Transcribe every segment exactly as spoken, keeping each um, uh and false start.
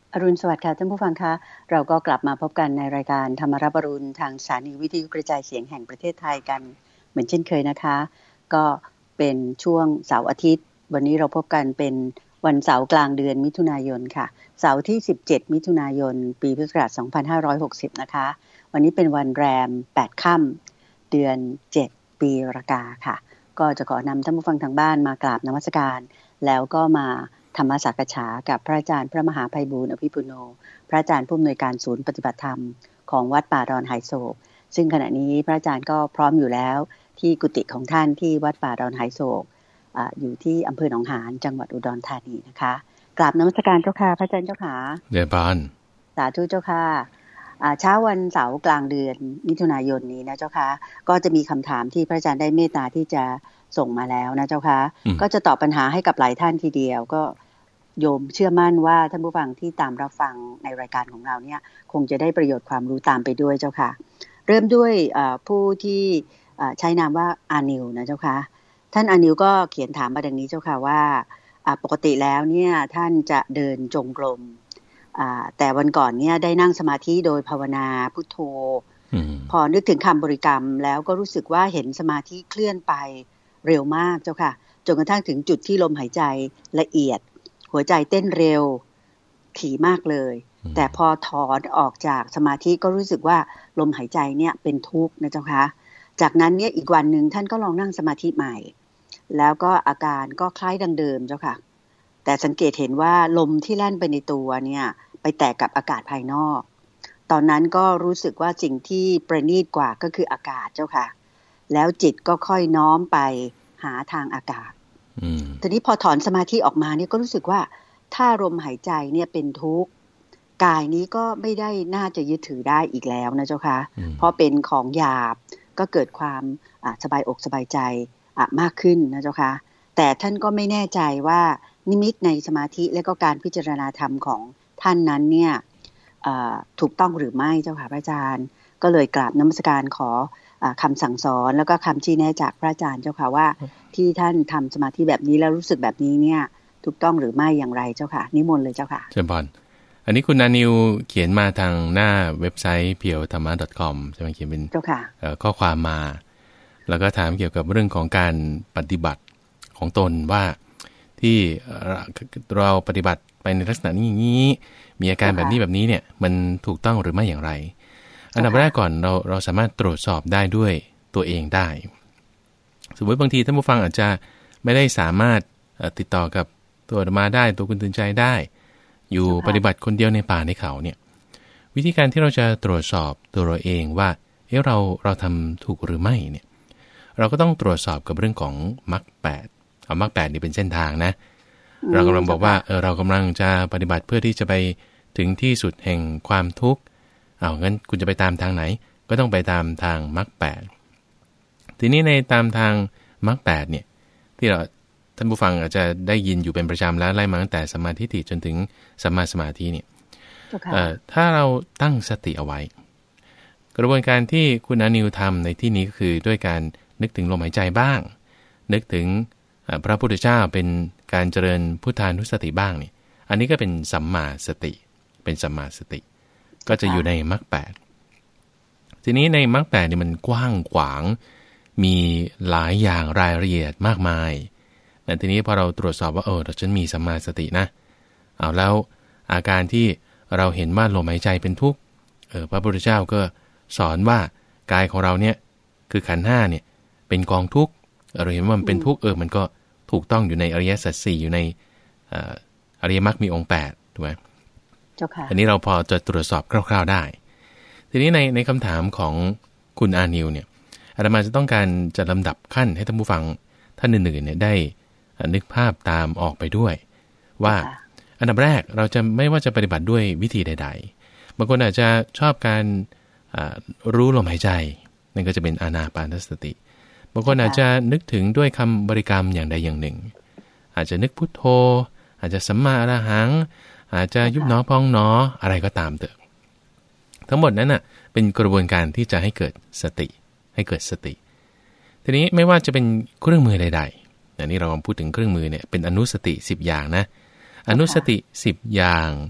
อรุณสวัสดิ์ค่ะท่านผู้ฟังคะเราก็กลับมาพบกันในรายการธรรมรับอรุณทางสถานีวิทยุกระจายเสียงแห่งประเทศไทยกันเหมือนเช่นเคยนะคะก็เป็นช่วงเสาร์อาทิตย์วันนี้เราพบกันเป็นวันเสาร์กลางเดือนมิถุนายนค่ะเสาร์ที่สิบเจ็ดมิถุนายนปีพุทธศักราชสองพันห้าร้อยหกสิบนะคะวันนี้เป็นวันแรมแปดค่ำเดือนเจ็ดปีรากาค่ะก็จะขอนำท่านผู้ฟังทางบ้านมากราบนมัสการแล้วก็มาธรรมสักฉากับพระอาจารย์พระมหาไพบูลย์อภิปุโนพระอาจารย์ผู้อำนวยการศูนย์ปฏิบัติธรรมของวัดป่าดอนไหโศกซึ่งขณะนี้พระอาจารย์ก็พร้อมอยู่แล้วที่กุฏิของท่านที่วัดป่าดอนไหโศก อ, อยู่ที่อำเภอหนองหานจังหวัดอุดรธานีนะคะกราบนมัสการเจ้าค่ะพระอาจารย์เจ้าค่ะเดบานสาธุเจ้าค่ะเช้าวันเสาร์กลางเดือนมิถุนายนนี้นะเจ้าค่ะก็จะมีคำถามที่พระอาจารย์ได้เมตตาที่จะส่งมาแล้วนะเจ้าค่ะก็จะตอบปัญหาให้กับหลายท่านทีเดียวก็โยมเชื่อมั่นว่าท่านผู้ฟังที่ตามรับฟังในรายการของเราเนี่ยคงจะได้ประโยชน์ความรู้ตามไปด้วยเจ้าค่ะเริ่มด้วยผู้ที่ใช้นามว่าอานิวนะเจ้าค่ะท่านอานิวก็เขียนถามมาดังนี้เจ้าค่ะว่าปกติแล้วเนี่ยท่านจะเดินจงกรมแต่วันก่อนเนี่ยได้นั่งสมาธิโดยภาวนาพุทโธพอนึกถึงคำบริกรรมแล้วก็รู้สึกว่าเห็นสมาธิเคลื่อนไปเร็วมากเจ้าค่ะจนกระทั่งถึงจุดที่ลมหายใจละเอียดหัวใจเต้นเร็วถี่มากเลยแต่พอถอนออกจากสมาธิก็รู้สึกว่าลมหายใจเนี่ยเป็นทุกข์นะเจ้าค่ะจากนั้นเนี่ยอีกวันหนึ่งท่านก็ลองนั่งสมาธิใหม่แล้วก็อาการก็คล้ายดังเดิมเจ้าค่ะแต่สังเกตเห็นว่าลมที่แล่นไปในตัวเนี่ยไปแตกกับอากาศภายนอกตอนนั้นก็รู้สึกว่าสิ่งที่ประณีตกว่าก็คืออากาศเจ้าค่ะแล้วจิตก็ค่อยน้อมไปหาทางอากาศทีนี้พอถอนสมาธิออกมาเนี่ยก็รู้สึกว่าถ้าลมหายใจเนี่ยเป็นทุกข์กายนี้ก็ไม่ได้น่าจะยึดถือได้อีกแล้วนะเจ้าค่ะเพราะเป็นของหยาบก็เกิดความสบายอกสบายใจมากขึ้นนะเจ้าค่ะแต่ท่านก็ไม่แน่ใจว่านิมิตในสมาธิและก็การพิจารณาธรรมของท่านนั้นเนี่ยถูกต้องหรือไม่เจ้าค่ะพระอาจารย์ก็เลยกราบนมัสการขอคำสั่งสอนแล้วก็คำชี้แนะจากพระอาจารย์เจ้าค่ะว่าที่ท่านทำสมาธิแบบนี้แล้วรู้สึกแบบนี้เนี่ยถูกต้องหรือไม่อย่างไรเจ้าค่ะนิมนต์เลยเจ้าค่ะเชิญพรอันนี้คุณนานิวเขียนมาทางหน้าเว็บไซต์ เพียวธรรมะ .com ใช่ไหมเขียนเป็นข้อความมาแล้วก็ถามเกี่ยวกับเรื่องของการปฏิบัติของตนว่าที่เราปฏิบัติไปในลักษณะนี้อย่างนี้มีอาการแบบนี้แบบนี้เนี่ยมันถูกต้องหรือไม่อย่างไรอันดับแรกก่อนเราเราสามารถตรวจสอบได้ด้วยตัวเองได้สมมติบางทีท่านผู้ฟังอาจจะไม่ได้สามารถติดต่อกับตัวอาตมาได้ตัวคุณตื่นใจได้อยู่ปฏิบัติคนเดียวในป่าในเขาเนี่ยวิธีการที่เราจะตรวจสอบตัวเราเองว่าเอ๊ะเราเราทำถูกหรือไม่เนี่ยเราก็ต้องตรวจสอบกับเรื่องของมรรคแปดเอามรรคแปดนี่เป็นเส้นทางนะเรากำลังบอกว่าเออเรากำลังจะปฏิบัติเพื่อที่จะไปถึงที่สุดแห่งความทุกข์เอางั้นคุณจะไปตามทางไหนก็ต้องไปตามทางมรรคแปดทีนี้ในตามทางมรรคแปดเนี่ยที่เราท่านผู้ฟังอาจจะได้ยินอยู่เป็นประจำแล้วไล่มาตั้งแต่สัมมาทิฏฐิจนถึงสัมมาสมาธิเนี่ย okay. ถ้าเราตั้งสติเอาไว้กระบวนการที่คุณอานิวทำในที่นี้ก็คือด้วยการนึกถึงลมหายใจบ้างนึกถึงพระพุทธเจ้าเป็นการเจริญพุทธานุสติบ้างนี่อันนี้ก็เป็นสัมมาสติเป็นสัมมาสติก็จะอยู่ในมรรคแปดทีนี้ในมรรคแปดนี่มันกว้างขวางมีหลายอย่างรายละเอียดมากมายแต่ทีนี้พอเราตรวจสอบว่าเออฉันมีสัมมาสตินะเอาแล้วอาการที่เราเห็นว่าลมหายใจเป็นทุกข์เออพระพุทธเจ้าก็สอนว่ากายของเราเนี่ยคือขันธ์ห้าเนี่ยเป็นกองทุกข์เราเห็นว่ามันเป็นทุกข์เออมันก็ถูกต้องอยู่ในอริยสัจสี่อยู่ในอริยมรรคมีองค์แปดถูกไหมเจ้าค่ะอันนี้เราพอจะตรวจสอบคร่าวๆได้ทีนี้ในในคำถามของคุณอานิวเนี่ยอาตมาจะต้องการจะลำดับขั้นให้ท่านผู้ฟังท่านอื่นๆเนี่ยได้นึกภาพตามออกไปด้วยว่าอันดับแรกเราจะไม่ว่าจะปฏิบัติด้วยวิธีใดๆบางคนอาจจะชอบการรู้ลมหายใจนั่นก็จะเป็นอานาปานสติบางคนอาจจะนึกถึงด้วยคำบริกรรมอย่างใดอย่างหนึ่งอาจจะนึกพุทโธอาจจะสัมมาอรหังอาจจะยุบหนอพองหนออะไรก็ตามเถอะทั้งหมดนั้นน่ะเป็นกระบวนการที่จะให้เกิดสติให้เกิดสติทีนี้ไม่ว่าจะเป็นเครื่องมือใดๆอันนี้เราพูดถึงเครื่องมือเนี่ยเป็นอนุสติสิบอย่างนะอนุสติสิบอย่าง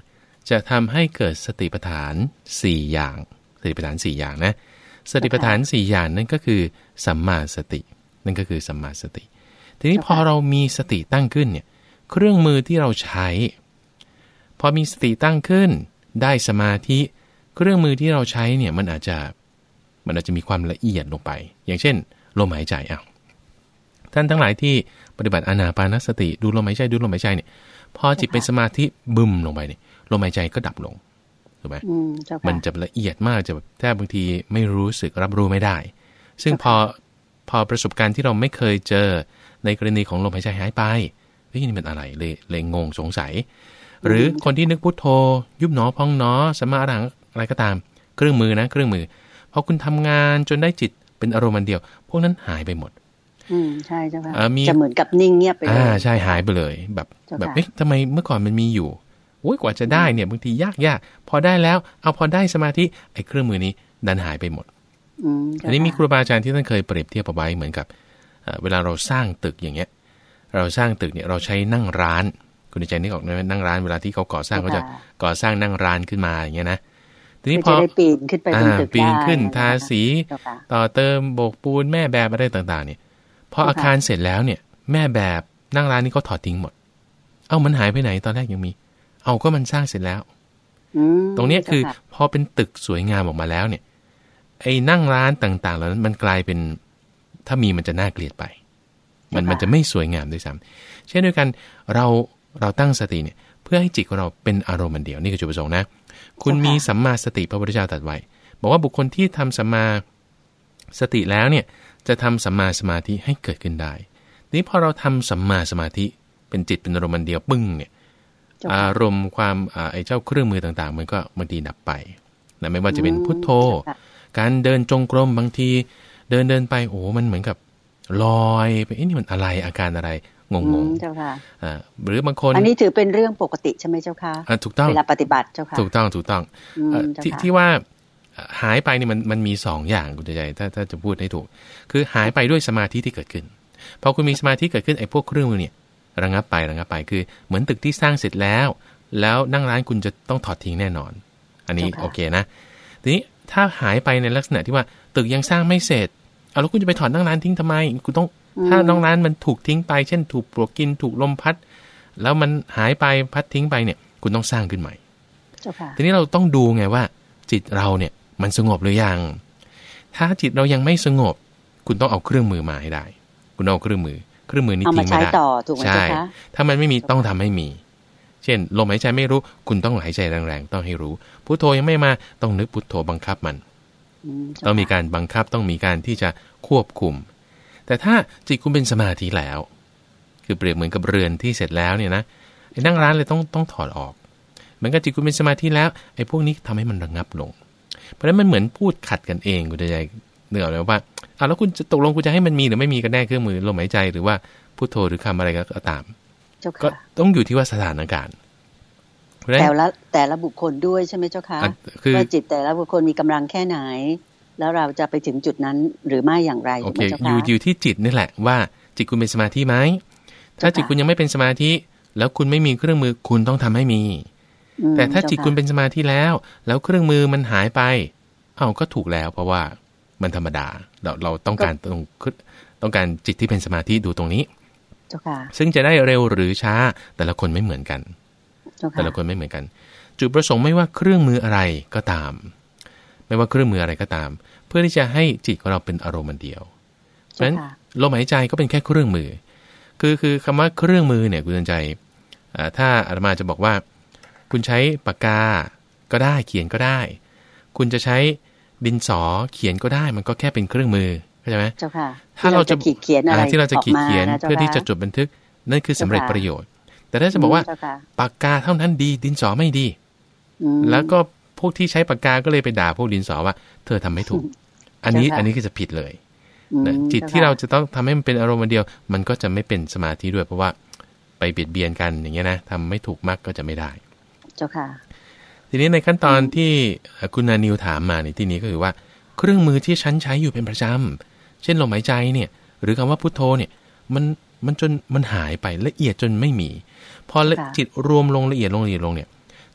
จะทำให้เกิดสติปัฏฐานสี่อย่างสติปัฏฐานสี่อย่างนะสติปัฏฐานสี่อย่างนั่นก็คือสัมมาสตินั่นก็คือสัมมาสติทีนี้พอเรามีสติตั้งขึ้นเนี่ยเครื่องมือที่เราใช้พอมีสติตั้งขึ้นได้สมาธิเครื่องมือที่เราใช้เนี่ยมันอาจจะมันอาจจะมีความละเอียดลงไปอย่างเช่นลมหายใจอ่ะท่านทั้งหลายที่ปฏิบัติอานาปานสติดูลมหายใจดูลมหายใจเนี่ยพอจิตเป็นสมาธิบึมลงไปเนี่ยลมหายใจก็ดับลงถูกไหมมันจะละเอียดมากจะแบบแทบบางทีไม่รู้สึกรับรู้ไม่ได้ซึ่งพอพอประสบการณ์ที่เราไม่เคยเจอในกรณีของลมหายใจหายไปเฮ้ยนี่มันอะไรเลยเลยงงสงสัยหรือคนที่นึกพุทโธยุบหนอพองหนอสัมมาอรหังอะไรก็ตามเครื่องมือนะเครื่องมือพอคุณทำงานจนได้จิตเป็นอารมณ์เดียวพวกนั้นหายไปหมดอืมใช่เจ้าค่ะจะเหมือนกับนิ่งเงียบไปเลยอ่าใช่หายไปเลยแบบแบบเอ๊ะทำไมเมื่อก่อนมันมีอยู่โอ้ยกว่าจะได้เนี่ยบางทียากยากพอได้แล้วเอาพอได้สมาธิไอ้เครื่องมือนี้ดันหายไปหมดอืมอันนี้มีครูบาอาจารย์ที่ท่านเคยเปรียบเทียบเอาไว้เหมือนกับเวลาเราสร้างตึกอย่างเงี้ยเราสร้างตึกเนี่ยเราใช้นั่งร้านคุณใจนึกออกไหมนั่งร้านเวลาที่เขาก่อสร้างเขาจะก่อสร้างนั่งร้านขึ้นมาอย่างเงี้ยนะทีนี้พอปีนขึ้นไปบนตึกได้ปีนขึ้นทาสีต่อเติมโบกปูนแม่แบบอะไรต่างๆเนี่ยพออาคารเสร็จแล้วเนี่ยแม่แบบนั่งร้านนี้เขาถอดทิ้งหมดเอ้ามันหายไปไหนตอนแรกยังมีเอาก็มันสร้างเสร็จแล้วตรงนี้คือพอเป็นตึกสวยงามออกมาแล้วเนี่ยไอ้นั่งร้านต่างๆเหล่านั้นมันกลายเป็นถ้ามีมันจะน่าเกลียดไปมันมันจะไม่สวยงามด้วยซ้ำเช่นเดียวกันเราเราตั้งสติเนี่ยเพื่อให้จิตของเราเป็นอารมณ์เดียวนี่คือจุดประสงค์นะคุณมีสัมมาสติพระพุทธเจ้าตรัสไว้บอกว่าบุคคลที่ทำสัมมาสติแล้วเนี่ยจะทำสัมมาสมาธิให้เกิดขึ้นได้นี้พอเราทำสัมมาสมาธิเป็นจิตเป็นอารมณ์เดียวปึ้งเนี่ยอารมณ์ความไอ้เจ้าเครื่องมือต่างๆมันก็บางทีดับไปนะไม่ว่าจะเป็นพุทโธการเดินจงกรมบางทีเดินเดินไปโอ้มันเหมือนกับลอยไปเอ๊ะนี่มันอะไรอาการอะไรงงๆเจ้าค่ะอ่าหรือบางคนอันนี้ถือเป็นเรื่องปกติใช่ไหมเจ้าค่ะอ่าถูกต้องเวลาปฏิบัติเจ้าค่ะถูกต้องถูกต้องที่ที่ว่าหายไปนี่มันมันมีสองอย่างคุณใจถ้าถ้าจะพูดให้ถูกคือหายไปด้วยสมาธิที่เกิดขึ้นพอคุณมีสมาธิเกิดขึ้นไอ้พวกเครื่องมือเนี่ยระงับไประงับไปคือเหมือนตึกที่สร้างเสร็จแล้วแล้วนั่งร้านคุณจะต้องถอดทิ้งแน่นอนอันนี้โอเคนะทีนี้ถ้าหายไปในลักษณะที่ว่าตึกยังสร้างไม่เสร็จเอาแล้วคุณจะไปถอดนั่งร้านทิ้งทำไมคุณต้องถ้านั่งร้านมันถูกทิ้งไปเช่นถูกปลวกกินถูกลมพัดแล้วมันหายไปพัดทิ้งไปเนี่ยคุณต้องสร้างขึ้นใหม่ทีนี้เราต้องดูไงว่าจิตเราเนี่ยมันสงบหรือยังถ้าจิตเรายังไม่สงบคุณต้องเอาเครื่องมือมาให้ได้คุณเอาเครื่องมือเครื่องมือนี้ทิ้งไม่ได้ใช่ถ้ามันไม่มีต้องทำให้มีเช่นลมหายใจไม่รู้คุณต้องหายใจแรงๆต้องให้รู้พุทโธยังไม่มาต้องนึกพุทโธบังคับมันต้องมีการบังคับต้องมีการที่จะควบคุมแต่ถ้าจิตคุณเป็นสมาธิแล้วคือเปรียบเหมือนกับเรือนที่เสร็จแล้วเนี่ยนะไอ้นั่งร้านเลยต้องต้องถอดออกเหมือนกับจิตคุณเป็นสมาธิแล้วไอ้พวกนี้ทำให้มันระงับลงเพราะฉะนั้นมันเหมือนพูดขัดกันเองคุณใจเนื่องเลยว่าอ่ะแล้วคุณจะตกลงคุณจะให้มันมีหรือไม่มีกันแน่เครื่องมือลมหายใจหรือว่าพุทโธหรือคำอะไรก็ตามก็ต้องอยู่ที่ว่าสถานการณ์แต่ละแต่ละบุคคลด้วยใช่ไหมเจ้าคะว่าจิตแต่ละบุคคลมีกำลังแค่ไหนแล้วเราจะไปถึงจุดนั้นหรือไม่อย่างไรโอเคอยู่อยู่ที่จิตนี่แหละว่าจิตคุณเป็นสมาธิไหมถ้าจิตคุณยังไม่เป็นสมาธิแล้วคุณไม่มีเครื่องมือคุณต้องทำให้มีแต่ถ้าจิตคุณเป็นสมาธิแล้วแล้วเครื่องมือมันหายไปเอ้าก็ถูกแล้วเพราะว่ามันธรรมดาเราเราต้องการตรงต้องการจิตที่เป็นสมาธิดูตรงนี้ซึ่งจะได้เร็วหรือช้าแต่ละคนไม่เหมือนกันแต่ละคนไม่เหมือนกันจุดประสงค์ไม่ว่าเครื่องมืออะไรก็ตามไม่ว่าเครื่องมืออะไรก็ตามเพื่อที่จะให้จิตของเราเป็นอารมณ์เดียวเพราะฉะนั้นลมหายใจก็เป็นแค่เครื่องมือคือคือคำว่าเครื่องมือเนี่ยคุณใจถ้าอาตมาจะบอกว่าคุณใช้ปากกาก็ได้เขียนก็ได้คุณจะใช้ดินสอเขียนก็ได้มันก็แค่เป็นเครื่องมือเข้าใจไหมเจ้าค่ะถ้าเราจะขีดเขียนอะไรที่เราจะขีดเขียนเพื่อที่จะจดบันทึกนั่นคือสำเร็จประโยชน์แต่ถ้าจะบอกว่าปากกาเท่านั้นดีดินสอไม่ดีแล้วก็พวกที่ใช้ปากกาก็เลยไปด่าพวกดินสอว่าเธอทำไม่ถูกอันนี้อันนี้คือจะผิดเลยจิตที่เราจะต้องทำให้มันเป็นอารมณ์เดียวมันก็จะไม่เป็นสมาธิด้วยเพราะว่าไปเบียดเบียนกันอย่างเงี้ยนะทำไม่ถูกมากก็จะไม่ได้เจ้าค่ะทีนี้ในขั้นตอนที่คุณนานิวถามมาในที่นี้ก็คือว่าเครื่องมือที่ฉันใช้อยู่เป็นประจำเช่นลมหายใจเนี่ยหรือคำว่าพุทโธเนี่ยมันมันจนมันหายไปละเอียดจนไม่มีพอจิตรวมลงละเอียดลงละเอียดลงเนี่ย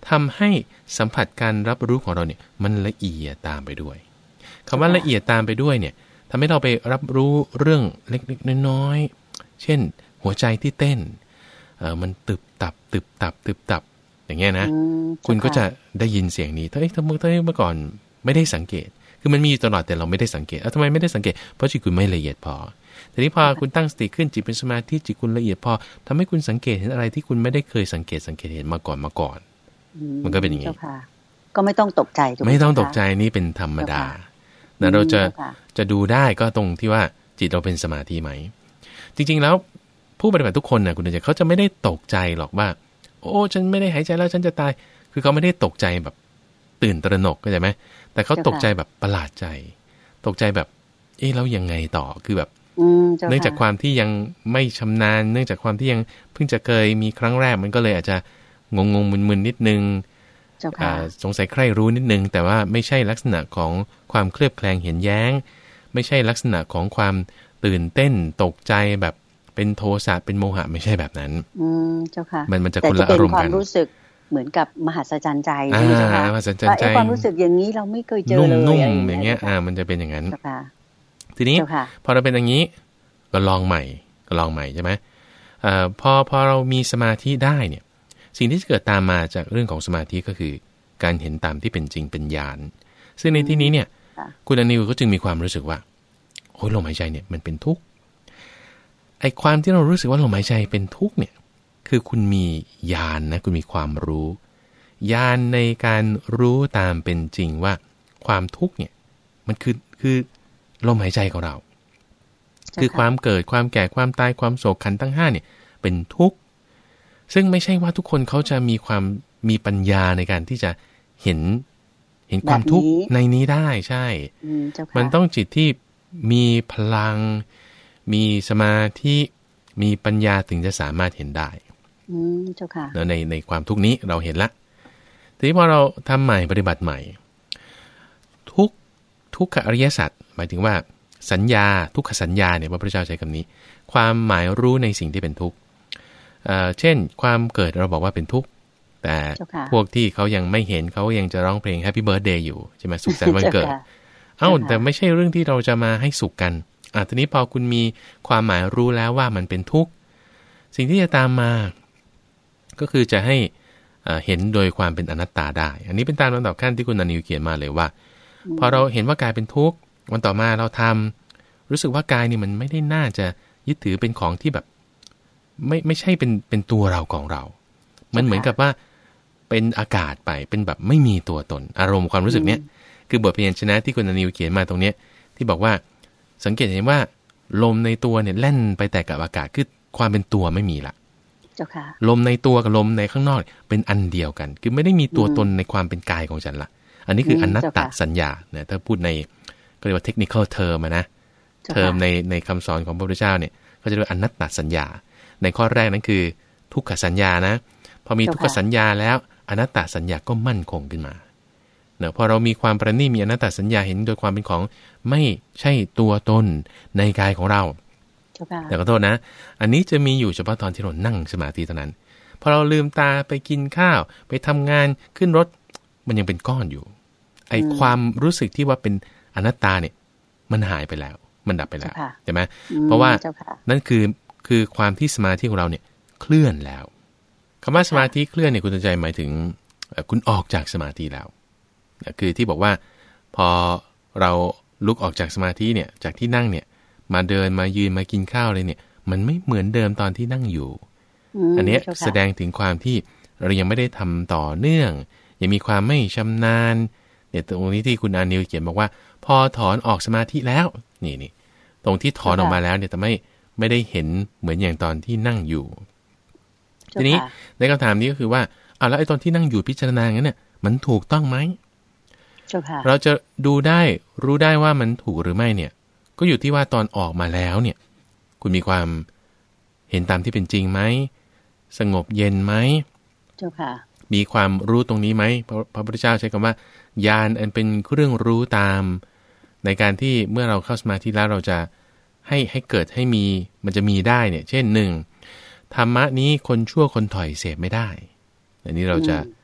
ทำให้สัมผัสการรับรู้ของเราเนี่ยมันละเอียดตามไปด้วยคำว่าละเอียดตามไปด้วยเนี่ยทำให้เราไปรับรู้เรื่องเล็กๆน้อยๆเช่นหัวใจที่เต้นเออมันตึบตับตึบตับตึบตับอย่างเงี้ยนะคุณก็จะได้ยินเสียงนี้ถ้าเอ๊ะถ้าเมื่อก่อนไม่ได้สังเกตคือมันมีอยู่ตลอดแต่เราไม่ได้สังเกตแล้วทำไมไม่ได้สังเกตเพราะจิตคุณไม่ละเอียดพอทีนี้พอคุณตั้งสติขึ้นจิตเป็นสมาธิจิตคุณละเอียดพอทำให้คุณสังเกตเห็นอะไรที่คุณไม่ได้เคยสังเกตสังเกตเห็นมาก่อนมาก่อนมันก็เป็นอย่างนี้ก็ไม่ต้องตกใจไม่ต้องตกใจนี่เป็นธรรมดานะเราจะจะดูได้ก็ตรงที่ว่าจิตเราเป็นสมาธิไหมจริงๆแล้วผู้ปฏิบัติทุกคนนะคุณเดชเขาจะไม่ได้ตกใจหรอกว่าโอ้ฉันไม่ได้หายใจแล้วฉันจะตายคือเขาไม่ได้ตกใจแบบตื่นตระหนกเข้าใจไหมแต่เขาตกใจแบบประหลาดใจตกใจแบบเอ๊ะแล้วยังไงต่อคือแบบเนื่องจากความที่ยังไม่ชำนาญเนื่องจากความที่ยังเพิ่งจะเคยมีครั้งแรกมันก็เลยอาจจะงงงมึนๆนิดนึงสงสัยใคร่รู้นิดนึงแต่ว่าไม่ใช่ลักษณะของความเคลือบแคลงเห็นแย้งไม่ใช่ลักษณะของความตื่นเต้นตกใจแบบเป็นโทสะเป็นโมหะไม่ใช่แบบนั้นอืมเจ้าค่ะมันมันจะคนละอารมณ์กันความรู้สึกเหมือนกับมหัศจรรย์ใจใช่ไหมเจ้าค่ะว่าความรู้สึกอย่างนี้เราไม่เคยเจอเลยนุ่มๆอย่างเงี้ยอ่ามันจะเป็นอย่างนั้นทีนี้พอเราเป็นอย่างนี้ก็ลองใหม่ก็ลองใหม่ใช่ไหมเอ่อพอพอเรามีสมาธิได้เนี่ยสิ่งที่จะเกิดตามมาจากเรื่องของสมาธิก็คือการเห็นตามที่เป็นจริงเป็นญาณซึ่งในที่นี้เนี่ยคุณอนิวก็จึงมีความรู้สึกว่าโอ้ยลมหายใจเนี่ยมันเป็นทุกข์ไอ้ความที่เรารู้สึกว่าลมหายใจเป็นทุกข์เนี่ยคือคุณมีญาณ นะคุณมีความรู้ญาณในการรู้ตามเป็นจริงว่าความทุกข์เนี่ยมันคือคือลมหายใจของเราคือความเกิดความแก่ความตายความโศกขันธ์ทั้งห้าเนี่ยเป็นทุกข์ซึ่งไม่ใช่ว่าทุกคนเขาจะมีความมีปัญญาในการที่จะเห็นเห็นความทุกข์ในนี้ได้ใช่มันต้องจิตที่มีพลังมีสมาธิมีปัญญาถึงจะสามารถเห็นได้อืมเจ้าค่ะในในความทุกข์นี้เราเห็นละทีนี้พอเราทำใหม่ปฏิบัติใหม่ทุกทุกขอริยสัจหมายถึงว่าสัญญาทุกขสัญญาเนี่ยพระพุทธเจ้าใช้คำนี้ความหมายรู้ในสิ่งที่เป็นทุกข์เช่นความเกิดเราบอกว่าเป็นทุกข์แต่พวกที่เขายังไม่เห็นเขายังจะร้องเพลง Happy Birthday อยู่ใช่ไหมสุขสันต์วันเกิดเอ้าแต่ไม่ใช่เรื่องที่เราจะมาให้สุขกันอ่ะทีนี้พอคุณมีความหมายรู้แล้วว่ามันเป็นทุกข์สิ่งที่จะตามมาก็คือจะให้เห็นโดยความเป็นอนัตตาได้อันนี้เป็นตามลำดับขั้นที่คุณอนิวเขียนมาเลยว่าพอเราเห็นว่ากายเป็นทุกข์วันต่อมาเราทำรู้สึกว่ากายนี่มันไม่ได้น่าจะยึดถือเป็นของที่แบบไม่ไม่ใช่เป็นเป็นตัวเราของเรามันเหมือนกับว่าเป็นอากาศไปเป็นแบบไม่มีตัวตนอารมณ์ความรู้สึกเนี้ยคือบทพยัญชนะที่คุณอนิวเขียนมาตรงเนี้ยที่บอกว่าสังเกตเห็นว่าลมในตัวเนี่ยแล่นไปแต่กับอากาศคือความเป็นตัวไม่มีละลมในตัวกับลมในข้างนอกเป็นอันเดียวกันคือไม่ได้มีตัวตนในความเป็นกายของฉันละอันนี้คืออนัตตสัญญาเนี่ยถ้าพูดในก็เรียกว่าเทคนิคอลเทอมนะเทอมในในคำสอนของพระพุทธเจ้าเนี่ยก็จะเรียกว่าอนัตตสัญญาในข้อแรกนั้นคือทุกขสัญญานะพอมีทุกขสัญญาแล้วอนัตตสัญญาก็มั่นคงขึ้นมาเนอะพอเรามีความประณีตมีอนัตตสัญญาเห็นโดยความเป็นของไม่ใช่ตัวตนในกายของเราแต่ขอโทษนะอันนี้จะมีอยู่เฉพาะตอนที่เรานั่งสมาธิเท่านั้นพอเราลืมตาไปกินข้าวไปทำงานขึ้นรถมันยังเป็นก้อนอยู่ไอความรู้สึกที่ว่าเป็นอนัตตาเนี่ยมันหายไปแล้วมันดับไปแล้วใช่ไหมเพราะว่านั่นคือคือความที่สมาธิของเราเนี่ยเคลื่อนแล้วคำว่าสมาธิเคลื่อนเนี่ยคุณใจหมายถึงคุณออกจากสมาธิแล้วคือที่บอกว่าพอเราลุกออกจากสมาธิเนี่ยจากที่นั่งเนี่ยมาเดินมายืนมากินข้าวเลยเนี่ยมันไม่เหมือนเดิมตอนที่นั่งอยู่ อ, อันนี้แสดงถึงความที่เรายังไม่ได้ทำต่อเนื่องยังมีความไม่ชำนาญเนี่ยตรงนี้ที่คุณอานิวเขียนบอกว่าพอถอนออกสมาธิแล้วนี่นี่ตรงที่ถอนออกมาแล้วเนี่ยแต่ไม่ไม่ได้เห็นเหมือนอย่างตอนที่นั่งอยู่ทีนี้ในคำถามนี้ก็คือว่าเอาแล้วไอ้ตอนที่นั่งอยู่พิจารณาอย่างนั้นเนี่ยมันถูกต้องไหมเราจะดูได้รู้ได้ว่ามันถูกหรือไม่เนี่ยก็อยู่ที่ว่าตอนออกมาแล้วเนี่ยคุณมีความเห็นตามที่เป็นจริงไหมสงบเย็นไหมเจ้าค่ะมีความรู้ตรงนี้ไหมพระพระพุทธเจ้าใช้คำว่าญาณอันเป็นเครื่องรู้ตามในการที่เมื่อเราเข้าสมาธิแล้วเราจะให้ให้เกิดให้มีมันจะมีได้เนี่ยเช่นหนึ่งธรรมะนี้คนชั่วคนถอยเสพไม่ได้อันนี้เราจะ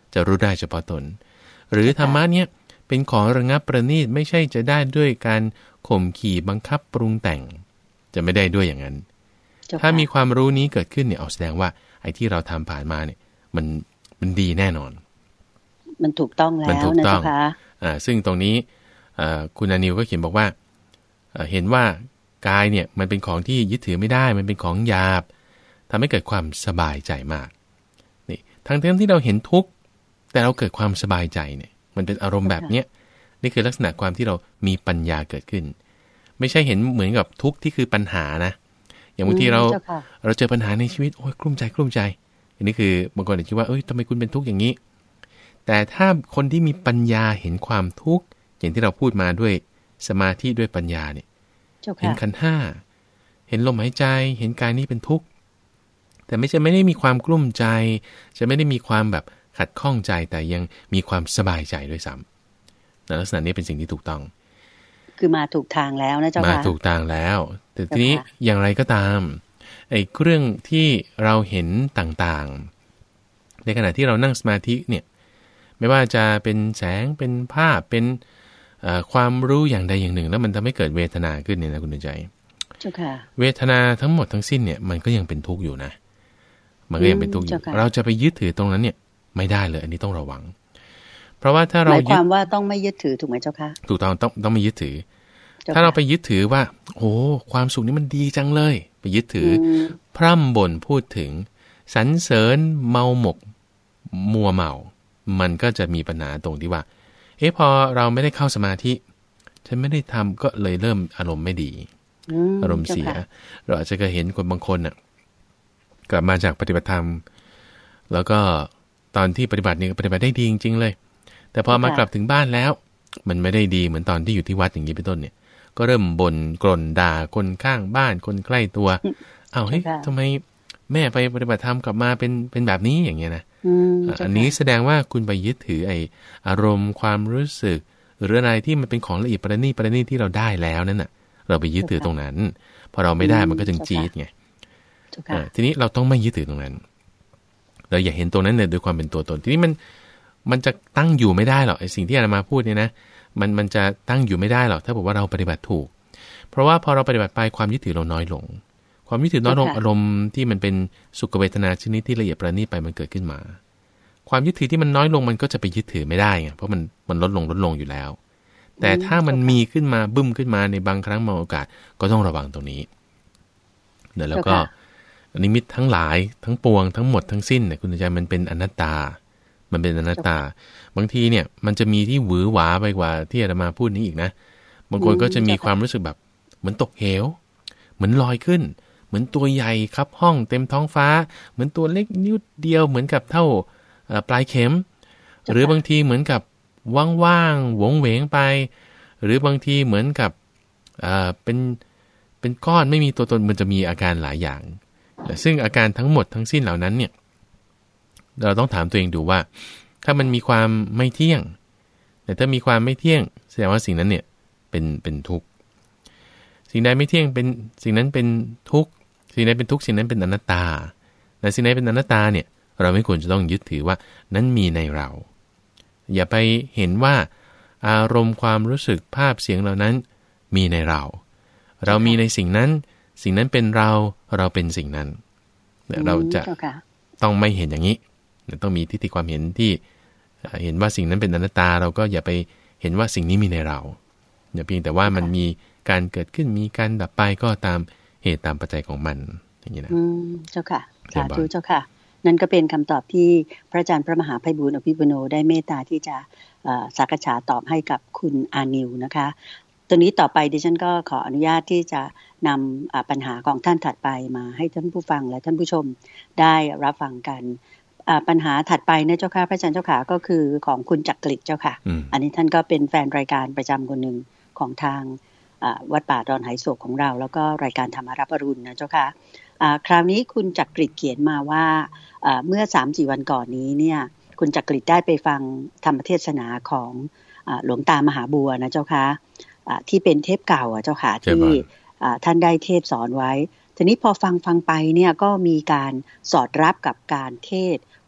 จะรู้ได้เฉพาะตนหรือธรรมะเนี่ยเป็นของระงับประณีตไม่ใช่จะได้ด้วยการข่มขี่บังคับปรุงแต่งจะไม่ได้ด้วยอย่างนั้นถ้ามีความรู้นี้เกิดขึ้นเนี่ยเอาแสดงว่าไอ้ที่เราทำผ่านมาเนี่ยมันมันดีแน่นอนมันถูกต้องแล้วนะเจ้าค่ะอ่าซึ่งตรงนี้คุณอนิวก็เขียนบอกว่าเห็นว่ากายเนี่ยมันเป็นของที่ยึดถือไม่ได้มันเป็นของหยาบทำให้เกิดความสบายใจมากนี่ทั้งที่เราเห็นทุกข์แต่เราเกิดความสบายใจเนี่ยมันเป็นอารมณ์แบบเนี้ยนี่คือลักษณะความที่เรามีปัญญาเกิดขึ้นไม่ใช่เห็นเหมือนกับทุกข์ที่คือปัญหานะอย่างบางทีเราเราเจอปัญหาในชีวิตโอ้ยกลุ้มใจกลุ้มใจอันนี้คือบางคนอาจจะคิดว่าเอ้ยทำไมคุณเป็นทุกข์อย่างนี้แต่ถ้าคนที่มีปัญญาเห็นความทุกข์อย่างที่เราพูดมาด้วยสมาธิด้วยปัญญาเนี่ยเห็นขันธ์ห้าเห็นลมหายใจเห็นกายนี้เป็นทุกข์แต่ไม่ใช่ไม่ได้มีความกลุ้มใจจะไม่ได้มีความแบบขัดข้องใจแต่ยังมีความสบายใจด้วยซ้ำลักษณะนี้เป็นสิ่งที่ถูกต้องคือมาถูกทางแล้วนะเจ้าค่ะมาถูกทางแล้วแต่ทีนี้อย่างไรก็ตามไอ้เรื่องที่เราเห็นต่างๆในขณะที่เรานั่งสมาธิเนี่ยไม่ว่าจะเป็นแสงเป็นภาพเป็นความรู้อย่างใดอย่างหนึ่งแล้วมันทำให้เกิดเวทนาขึ้นเนี่ยนะคุณใจเจ้าค่ะเวทนาทั้งหมดทั้งสิ้นเนี่ยมันก็ยังเป็นทุกข์อยู่นะมันก็ยังเป็นทุกข์อยู่เราจะไปยึดถือตรงนั้นเนี่ยไม่ได้เลยอันนี้ต้องระวังเพราะว่าถ้าเราหมายความว่าต้องไม่ยึดถือถูกไหมเจ้าค่ะถูกต้องต้องต้องไม่ยึดถือถ้าเราไปยึดถือว่าโอ้ความสุขนี้มันดีจังเลยไปยึดถือพร่ำบ่นพูดถึงสรรเสริญเมาหมกมัวเมามันก็จะมีปัญหาตรงที่ว่าเอ๊ะพอเราไม่ได้เข้าสมาธิฉันไม่ได้ทำก็เลยเริ่มอารมณ์ไม่ดีอารมณ์เสียเราอาจจะเคยเห็นคนบางคนน่ะกลับมาจากปฏิบัติธรรมแล้วก็ตอนที่ปฏิบัติเนี่ยปฏิบัติได้ดีจริงๆเลยแต่พอมากลับถึงบ้านแล้วมันไม่ได้ดีเหมือนตอนที่อยู่ที่วัดอย่างนี้เป็นต้นเนี่ยก็เริ่มบ่นกล่นด่าคนข้างบ้านคนใกล้ตัวอ้าวเฮ้ยทำไมแม่ไปปฏิบัติธรรมกลับมาเป็นเป็นแบบนี้อย่างเงี้ยนะอันนี้แสดงว่าคุณไปยึดถือไออารมณ์ความรู้สึกหรืออะไรที่มันเป็นของละเอียดประณีตประณีตที่เราได้แล้วนั่นน่ะเราไปยึดถือตรงนั้นพอเราไม่ได้มันก็จึงจี๊ดไงทีนี้เราต้องไม่ยึดถือตรงนั้นเราอย่าเห็นตรงนั้นเนี่ยโดยความเป็นตัวตนทีนี้มันมันจะตั้งอยู่ไม่ได้หรอกไอสิ่งที่อาตมาพูดเนี่ยนะมันมันจะตั้งอยู่ไม่ได้หรอกถ้าบอกว่าเราปฏิบัติถูกเพราะว่าพอเราปฏิบัติไปความยึดถือเราน้อยลงความยึดถือน้อยลงอารมณ์ที่มันเป็นสุขเวทนาชนิดที่ละเอียดประณีตไปมันเกิดขึ้นมาความยึดถือที่มันน้อยลงมันก็จะไปยึดถือไม่ได้ไงเพราะมันมันลดลงลดลงอยู่แล้วแต่ถ้ามันมีขึ้นมาบึ้มขึ้นมาในบางครั้งบางโอกาสก็ต้องระวังตรงนี้เนี่ยแล้วก็นิมิตทั้งหลายทั้งปวงทั้งหมดทั้งสิ้นเนี่ยคุณใจมันเป็นอนัตตามันเป็นอนัตตาบางทีเนี่ยมันจะมีที่หวือหวาไปกว่าที่อาตมาพูดนี้อีกนะบางคนก็จะมีความรู้สึกแบบเหมือนตกเหวเหมือนลอยขึ้นเหมือนตัวใหญ่ครับห้องเต็มท้องฟ้าเหมือนตัวเล็กนิดเดียวเหมือนกับเท่าปลายเข็มหรือบางทีเหมือนกับว่างๆหวงเหวงไปหรือบางทีเหมือนกับเป็นเป็นก้อนไม่มีตัวตนมันจะมีอาการหลายอย่างซึ่งอาการทั้งหมดทั้งสิ้นเหล่านั้นเนี่ยเราต้องถามตัวเองดูว่าถ้ามันมีความไม่เที่ยงแต่ถ้ามีความไม่เที่ยงแสดงว่าสิ่งนั้นเนี่ยเป็นเป็นทุกข์สิ่งใดไม่เที่ยงเป็นสิ่งนั้นเป็นทุกข์สิ่งใดเป็นทุกข์สิ่งนั้นเป็นอนัตตาแต่สิ่งใดเป็นอนัตตาเนี่ยเราไม่ควรจะต้องยึดถือว่านั้นมีในเราอย่าไปเห็นว่าอารมณ์ความรู้สึกภาพเสียงเหล่านั้นมีในเราเรามีในสิ่งนั้นสิ่งนั้นเป็นเราเราเป็นสิ่งนั้นเราจะต้องไม่เห็นอย่างนี้ต้องมีทิฏฐิความเห็นที่เห็นว่าสิ่งนั้นเป็นอนัตตาเราก็อย่าไปเห็นว่าสิ่งนี้มีในเราอย่าเพียงแต่ว่ามันมีการเกิดขึ้นมีการดับไปก็ตามเหตุตามปัจจัยของมันอย่างนี้นะอืมเจ้าค่ะสาธุเจ้าค่ะนั่นก็เป็นคำตอบที่พระอาจารย์พระมหาไพบูลย์อภิปุโนได้เมตตาที่จะสักษาตอบให้กับคุณอานิวนะคะตัวนี้ต่อไปดิฉันก็ขออนุญาตที่จะนำปัญหาของท่านถัดไปมาให้ท่านผู้ฟังและท่านผู้ชมได้รับฟังกันปัญหาถัดไปนะเจ้าค่ะพระอาจารย์เจ้าค่ะก็คือของคุณจักริดเจ้าค่ะ อ, อันนี้ท่านก็เป็นแฟนรายการประจำคนหนึ่งของทางวัดป่าดอนไหโศกของเราแล้วก็รายการธรรมรับอรุณนะเจ้าค่ะคราวนี้คุณจักริดเขียนมาว่าเมื่อ สามถึงสี่ วันก่อนนี้เนี่ยคุณจักริดได้ไปฟังธรรมเทศนาของหลวงตามหาบัวนะเจ้าค่ะที่เป็นเทปเก่าอ่ะเจ้าค่ะที่ท่านได้เทศสอนไว้ทีนี้พอฟังฟังไปเนี่ยก็มีการสอดรับกับการเทศ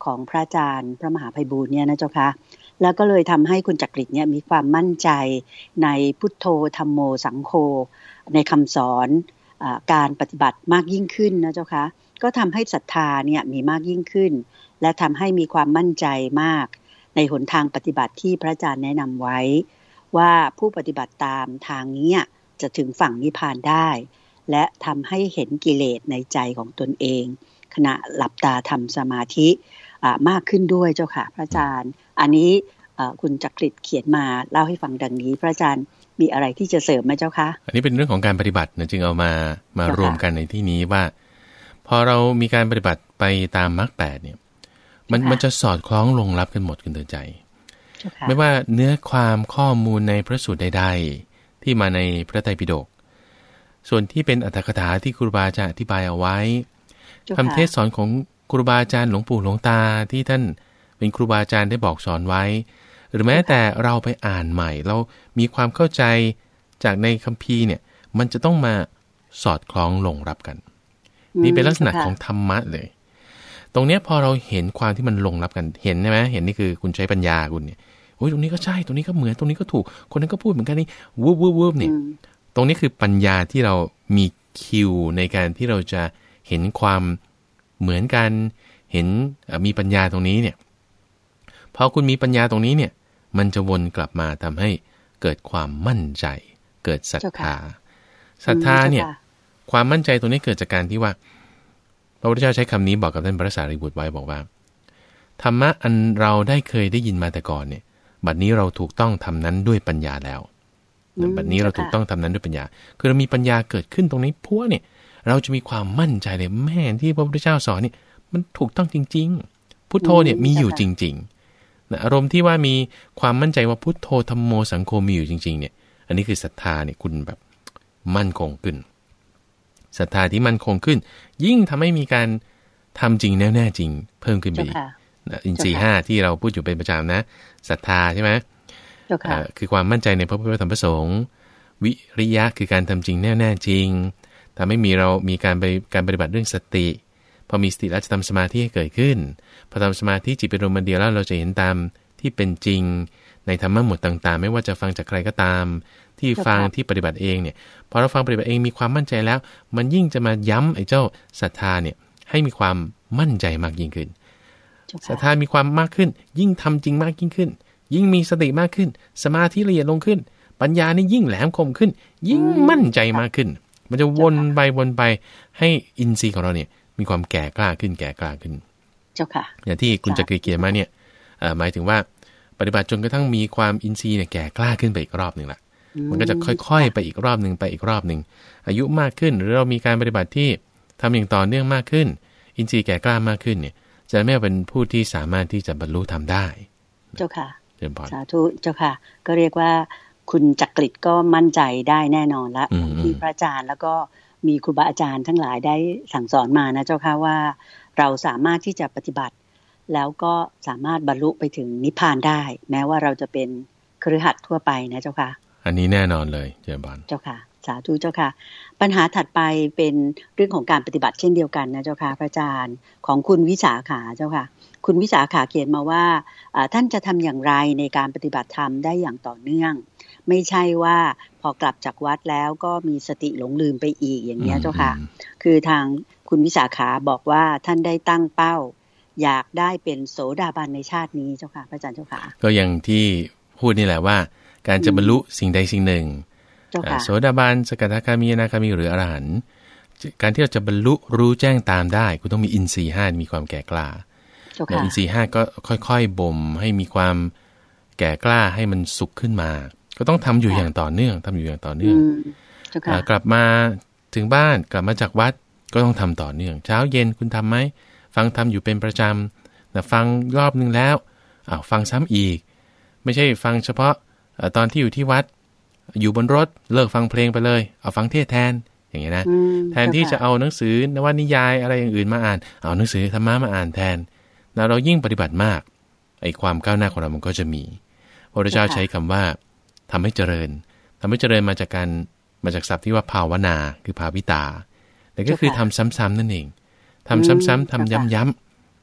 ของพระอาจารย์พระมหาไพบูลย์เนี่ยนะเจ้าค่ะแล้วก็เลยทำให้คุณจักริดเนี่ยมีความมั่นใจในพุทโธธัมโมสังโฆในคำสอนอ่าการปฏิบัติมากยิ่งขึ้นนะเจ้าค่ะก็ทำให้ศรัทธาเนี่ยมีมากยิ่งขึ้นและทำให้มีความมั่นใจมากในหนทางปฏิบัติที่พระอาจารย์แนะนำไว้ว่าผู้ปฏิบัติตามทางนี้จะถึงฝั่งนิพพานได้และทำให้เห็นกิเลสในใจของตนเองขณะหลับตาทำสมาธิมากขึ้นด้วยเจ้าค่ะพระอาจารย์อันนี้คุณจักริดเขียนมาเล่าให้ฟังดังนี้พระอาจารย์มีอะไรที่จะเสริมไหมเจ้าคะอันนี้เป็นเรื่องของการปฏิบัตินะจึงเอามามารวมกันในที่นี้ว่าพอเรามีการปฏิบัติไปตามมรรคแปดเนี่ยมันมันจะสอดคล้องลงรับกันหมดกันเตือนใจไม่ว่าเนื้อความข้อมูลในพระสูตรใดๆที่มาในพระไตรปิฎกส่วนที่เป็นอรรถกถาที่ครูบาอาจารย์อธิบายเอาไว้คำเทศสอนของครูบาอาจารย์หลวงปู่หลวงตาที่ท่านเป็นครูบาอาจารย์ได้บอกสอนไว้หรือแม้แต่เราไปอ่านใหม่เรามีความเข้าใจจากในคัมภีร์เนี่ยมันจะต้องมาสอดคล้องลงรับกันนี่เป็นลักษณะของธรรมะเลยตรงเนี้ยพอเราเห็นความที่มันลงรับกันเห็นใช่ไหมเห็นนี่คือคุณใช้ปัญญาคุณเนี่ยโอ้ยตรงนี้ก็ใช่ตรงนี้ก็เหมือนตรงนี้ก็ถูกคนนั้นก็พูดเหมือนกันนี่วูบวูบวูบเนี่ยตรงนี้คือปัญญาที่เรามีคิวในการที่เราจะเห็นความเหมือนกันเห็นมีปัญญาตรงนี้เนี่ยพอคุณมีปัญญาตรงนี้เนี่ยมันจะวนกลับมาทำให้เกิดความมั่นใจเกิดศรัทธาศรัทธาเนี่ยความมั่นใจตรงนี้เกิดจากการที่ว่าพระพุทธเจ้าใช้คำนี้บอกกับท่านพระสารีบุตรไว้บอกว่าธรรมะอันเราได้เคยได้ยินมาแต่ก่อนเนี่ยบัดนี้เราถูกต้องทำนั้นด้วยปัญญาแล้วบัดนี้เราถูกต้องทำนั้นด้วยปัญญาคือเรามีปัญญาเกิดขึ้นตรงนี้พวกเนี่ยเราจะมีความมั่นใจเลยแม่ที่พระพุทธเจ้าสอนเนี่ยมันถูกต้องจริงๆพุทโธเนี่ยมีอยู่จริงๆอารมณ์ที่ว่ามีความมั่นใจว่าพุทโธธัมโมสังโฆมีอยู่จริงๆเนี่ยอันนี้คือศรัทธาเนี่ยคุณแบบมั่นคงขึ้นศรัทธาที่มั่นคงขึ้นยิ่งทำให้มีการทำจริงแน่แน่จริงเพิ่มขึ้นไปอีกอินทรีย์ห้าที่เราพูดอยู่เป็นประจำนะศรัทธาใช่ไหมคือความมั่นใจในพระพุทธธรรมประสงค์วิริยะคือการทำจริงแน่แน่จริงทำให้มีเรามีการไปการปฏิบัติเรื่องสติพอมีสติแล้วจะทำสมาธิให้เกิดขึ้นพอทำสมาธิจิตเป็นอารมณ์เดียวแล้วเราจะเห็นตามที่เป็นจริงในธรรมะหมวดต่างๆไม่ว่าจะฟังจากใครก็ตามที่ฟังที่ปฏิบัติเองเนี่ยพอเราฟังปฏิบัติเองมีความมั่นใจแล้วมันยิ่งจะมาย้ำไอ้เจ้าศรัทธาเนี่ยให้มีความมั่นใจมากยิ่งขึ้นศรัทธามีความมากขึ้นยิ่งทำจริงมากยิ่งขึ้นยิ่งมีสติมากขึ้นสมาธิละเอียดลงขึ้นปัญญานี่ยิ่งแหลมคมขึ้นยิ่งมั่นใจมากขึ้นมันจะวนไปวนไปให้อินทรีย์ของเราเนี่ยมีความแก่กล้าขึ้นแก่กล้าขึ้นเจ้าค่ะอย่างที่คุณจักรีเกียรติมาเนี่ยหมายถึงว่าปฏิบัติจนกระทั่งมีความอินทรีย์เนี่ยแก่กล้าขึ้นไปอีกรอบนึงละมันก็จะค่อยๆไปอีกรอบนึงไปอีกรอบนึงอายุมากขึ้นหรือเรามีการปฏิบัติที่ทำอย่างต่อเนื่องมากขึ้นอินทรีย์แก่กล้ามากขึ้นเนี่ยจะไม่เป็นผู้ที่สามารถที่จะบรรลุธรรมได้เจ้าค่ะสาธุเจ้าค่ะก็เรียกว่าคุณจักริดก็มั่นใจได้แน่นอนละที่พระอาจารย์แล้วก็มีครูบาอาจารย์ทั้งหลายได้สั่งสอนมานะเจ้าค่ะว่าเราสามารถที่จะปฏิบัติแล้วก็สามารถบรรลุไปถึงนิพพานได้แม้ว่าเราจะเป็นคฤหัสถ์ทั่วไปนะเจ้าค่ะอันนี้แน่นอนเลยเจ้าบานเจ้าค่ะสาธุเจ้าค่ะปัญหาถัดไปเป็นเรื่องของการปฏิบัติเช่นเดียวกันนะเจ้าค่ะพระอาจารย์ของคุณวิสาขาเจ้าค่ะคุณวิสาขาเขียนมาว่าท่านจะทำอย่างไรในการปฏิบัติธรรมได้อย่างต่อเนื่องไม่ใช่ว่าพอกลับจากวัดแล้วก็มีสติหลงลืมไปอีกอย่างนี้เจ้าค่ะคือทางคุณวิสาขาบอกว่าท่านได้ตั้งเป้าอยากได้เป็นโสดาบันในชาตินี้เจ้าค่ะพระอาจารย์เจ้าค่ะก็อย่างที่พูดนี่แหละว่าการจะบรรลุสิ่งใดสิ่งหนึ่งโสดาบันสกทาคามีอนาคามีหรืออรหันต์การที่เราจะบรรลุรู้แจ้งตามได้คุณต้องมีอินทรีย์ห้ามีความแก่กล้าอินทรีย์ห้าก็ค่อยๆบ่มให้มีความแก่กล้าให้มันสุขขึ้นมาก็ต้องทำอยู่อย่างต่อเนื่องทำอยู่อย่างต่อเนื่องกลับมาถึงบ้านกลับมาจากวัดก็ต้องทำต่อเนื่องเช้าเย็นคุณทำไหมฟังทำอยู่เป็นประจำแต่ฟังรอบนึงแล้วอ้าวฟังซ้ำอีกไม่ใช่ฟังเฉพาะตอนที่อยู่ที่วัดอยู่บนรถเลิกฟังเพลงไปเลยเอาฟังเทศแทนอย่างเงี้ยนะแทนที่จะเอาหนังสือนวนิยายอะไรอย่างอื่นมาอ่านเอาหนังสือธรรมะมาอ่านแทนแล้วเรายิ่งปฏิบัติมากไอ้ความก้าวหน้าของเรามันก็จะมีพระพุทธเจ้าใช้คำว่าทำให้เจริญทำให้เจริญมาจากการมาจากศัพท์ที่ว่าภาวนาคือภาวิตาแต่ก็คือทำซ้ำๆนั่นเองทำซ้ำๆทำย้ำๆ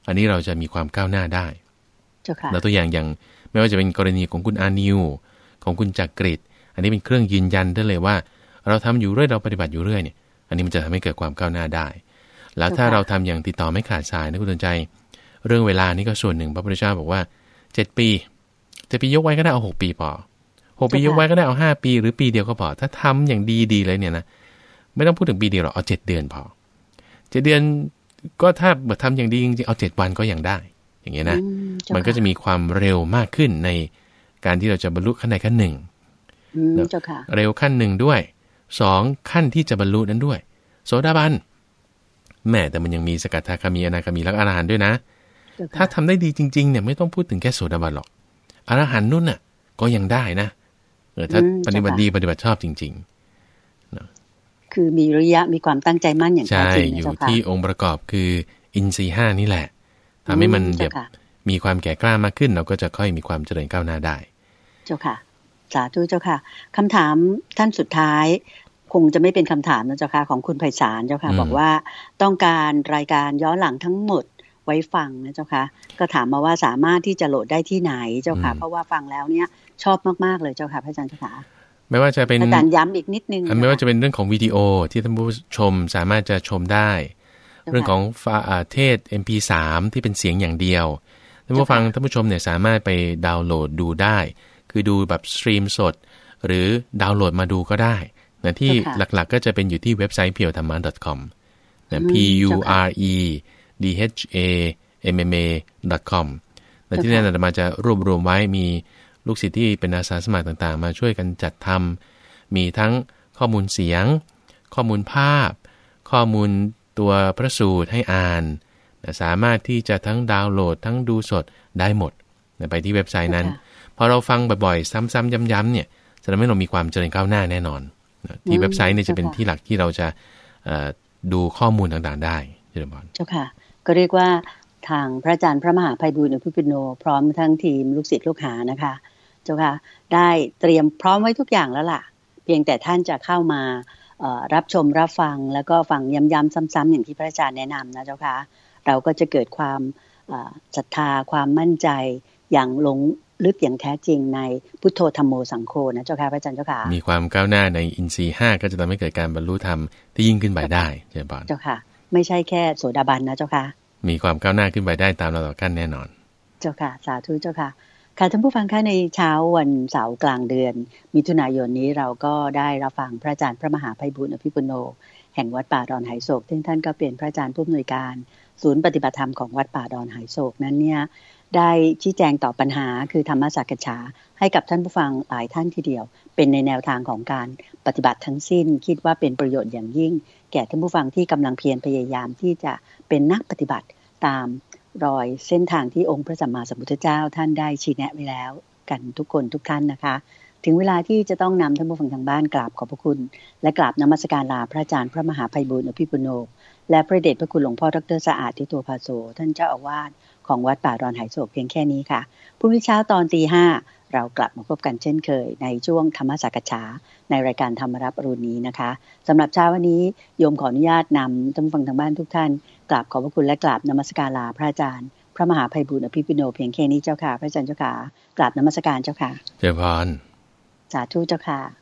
อันนี้เราจะมีความก้าวหน้าได้แล้วตัวอย่างอย่างไม่ว่าจะเป็นกรณีของคุณอานิวของคุณจักริดอันนี้เป็นเครื่องยืนยันได้เลยว่าเราทำอยู่เรื่อยเราปฏิบัติอยู่เรื่อยเนี่ยอันนี้มันจะทำให้เกิดความก้าวหน้าได้แล้วถ้าเราทำอย่างติดต่อไม่ขาดสายนะคุณตื่นใจเรื่องเวลานี่ก็ส่วนหนึ่งพระพุทธเจ้าบอกว่าเจ็ดปีเจ็ดปียกไว้ก็ได้เอาหกปีพอหกปียกไว้ก็ได้เอาห้าปีหรือปีเดียวก็พอถ้าทำอย่างดีๆเลยเนี่ยนะไม่ต้องพูดถึงปีเดียวหรอกเอาเจ็ดเดือนพอเจ็ดเดือนก็ถ้าทำอย่างดีจริงๆเอาเจ็ดวันก็ยังได้อย่างเงี้ยนะมันก็จะมีความเร็วมากขึ้นในการที่เราจะบรรลุขั้นใดขั้นหนึ่งเร็วขั้นหนึ่งด้วยสองขั้นที่จะบรรลุนั้นด้วยโสดาบันแม่แต่มันยังมีสกัดทาคามีอนาคามีและอรหันต์ด้วยนะถ้าทำได้ดีจริงๆเนี่ยไม่ต้องพูดถึงแค่โสดาบันหรอกอรหันต์นู่นน่ะก็ยังได้นะเออถ้าปฏิบัติดีปฏิบัติชอบจริงๆนะคือมีระยะมีความตั้งใจมั่นอย่างแท้จริงนะเจ้าค่ะอยู่ที่องค์ประกอบคืออินทรีย์ห้านี่แหละทำให้มันแบบมีความแก่กล้ามากขึ้นเราก็จะค่อยมีความเจริญก้าวหน้าได้เจ้าค่ะสาธุเจ้าค่ะคำถามท่านสุดท้ายคงจะไม่เป็นคำถามนะเจ้าค่ะของคุณไพศาลเจ้าค่ะบอกว่าต้องการรายการย้อนหลังทั้งหมดไว้ฟังนะเจ้าค่ะก็ถามมาว่าสามารถที่จะโหลดได้ที่ไหนเจ้าค่ะเพราะว่าฟังแล้วเนี่ยชอบมากๆเลยเจ้าค่ะพระอาจารย์เจ้าค่ะไม่ว่าจะเป็นอาจารย์ย้ำอีกนิดนึงไม่ว่าจะเป็นเรื่องของวิดีโอที่ท่านผู้ชมสามารถจะชมได้เรื่องของเทศ เอ็ม พี สาม ที่เป็นเสียงอย่างเดียวท่านผู้ฟังท่านผู้ชมเนี่ยสามารถไปดาวน์โหลดดูได้คือดูแบบสตรีมสดหรือดาวน์โหลดมาดูก็ได้นะที่หลักๆก็จะเป็นอยู่ที่เว็บไซต์ พี ว ธรรมะ ดอท คอม นะ พี ยู อาร์ อี ดี เอช เอ เอ็ม เอ็ม เอ ดอท คอม และที่นั่นเรามาจะรวบรวมไว้มีลูกศิษย์ที่เป็นอาสาสมัครต่างๆมาช่วยกันจัดทำมีทั้งข้อมูลเสียงข้อมูลภาพข้อมูลตัวพระสูตรให้อ่านสามารถที่จะทั้งดาวน์โหลดทั้งดูสดได้หมดไปที่เว็บไซต์นั้นพอเราฟังบ่อยๆซ้ำๆย้ำๆเนี่ยจะทำให้เรามีความเจริญก้าวหน้าแน่นอนที่เว็บไซต์เนี่ยจะเป็นที่หลักที่เราจะดูข้อมูลต่างๆได้เจริญพรเจ้าค่ะก็เรียกว่าทางพระอาจารย์พระมหาไพบูลย์อภิปุโนพร้อมทั้งทีมลูกศิษย์ลูกหานะคะเจ้าค่ะได้เตรียมพร้อมไว้ทุกอย่างแล้วล่ะเพียงแต่ท่านจะเข้ามารับชมรับฟังแล้วก็ฟังย้ำๆซ้ำๆอย่างที่พระอาจารย์แนะนำนะเจ้าค่ะเราก็จะเกิดความศรัทธาความมั่นใจอย่างลงลึกอย่างแท้จริงในพุทโธธัมโมสังโฆนะเจ้าค่ะพระอาจารย์เจ้าค่ะมีความก้าวหน้าในอินทรีย์ห้าก็จะทำให้เกิดการบรรลุธรรมที่ยิ่งขึ้นไปได้เจ้าค่ะเจ้าค่ะไม่ใช่แค่โสดาบันนะเจ้าค่ะมีความก้าวหน้าขึ้นไปได้ตามระดับขั้นแน่นอนเจ้าค่ะสาธุเจ้าค่ะค่ะท่านผู้ฟังคะในเช้าวันเสาร์กลางเดือนมิถุนายนนี้เราก็ได้รับฟังพระอาจารย์พระมหาไพบูลย์อภิปุโนแห่งวัดป่าดอนไหโศกซึ่งท่านก็เป็นพระอาจารย์ผู้อำนวยการศูนย์ปฏิบัติธรรมของวัดป่าดอนไหโศกนั้นเนี่ยได้ชี้แจงตอบปัญหาคือธรรมสักฉาให้กับท่านผู้ฟังหลายท่านทีเดียวเป็นในแนวทางของการปฏิบัติทั้งสิ้นคิดว่าเป็นประโยชน์อย่างยิ่งแก่ท่านผู้ฟังที่กำลังเพียรพยายามที่จะเป็นนักปฏิบัติตามรอยเส้นทางที่องค์พระสัมมาสัมพุทธเจ้าท่านได้ชี้แนะไว้แล้วกันทุกคนทุกท่านนะคะถึงเวลาที่จะต้องนำท่านผู้ฟังทางบ้านกราบขอบพระคุณและกราบนมัสการลาพระอาจารย์พระมหาไพบูลย์อภิปุโนและพระเดชพระคุณหลวงพ่อดร.สะอาดทิโตภาโสท่านเจ้าอาวาสของวัดป่าดอนไหโศกเพียงแค่นี้ค่ะพรุ่งนี้เช้าตอนตีห้าเรากลับมาพบกันเช่นเคยในช่วงธรรมสักฉาในรายการธรรมรับอรุณนี้นะคะสำหรับเช้าวันนี้โยมขออนุญาตนำท่านผู้ฟังทางบ้านทุกท่านกราบขอบพระคุณและกราบนมัสการลาพระอาจารย์พระมหาไพบูลย์อภิปุโนเพียงแค่นี้เจ้าค่ะพระอาจารย์เจ้าค่ะกราบนมัสการเจ้าค่ะเจ้าพรสาธุเจ้าค่ะ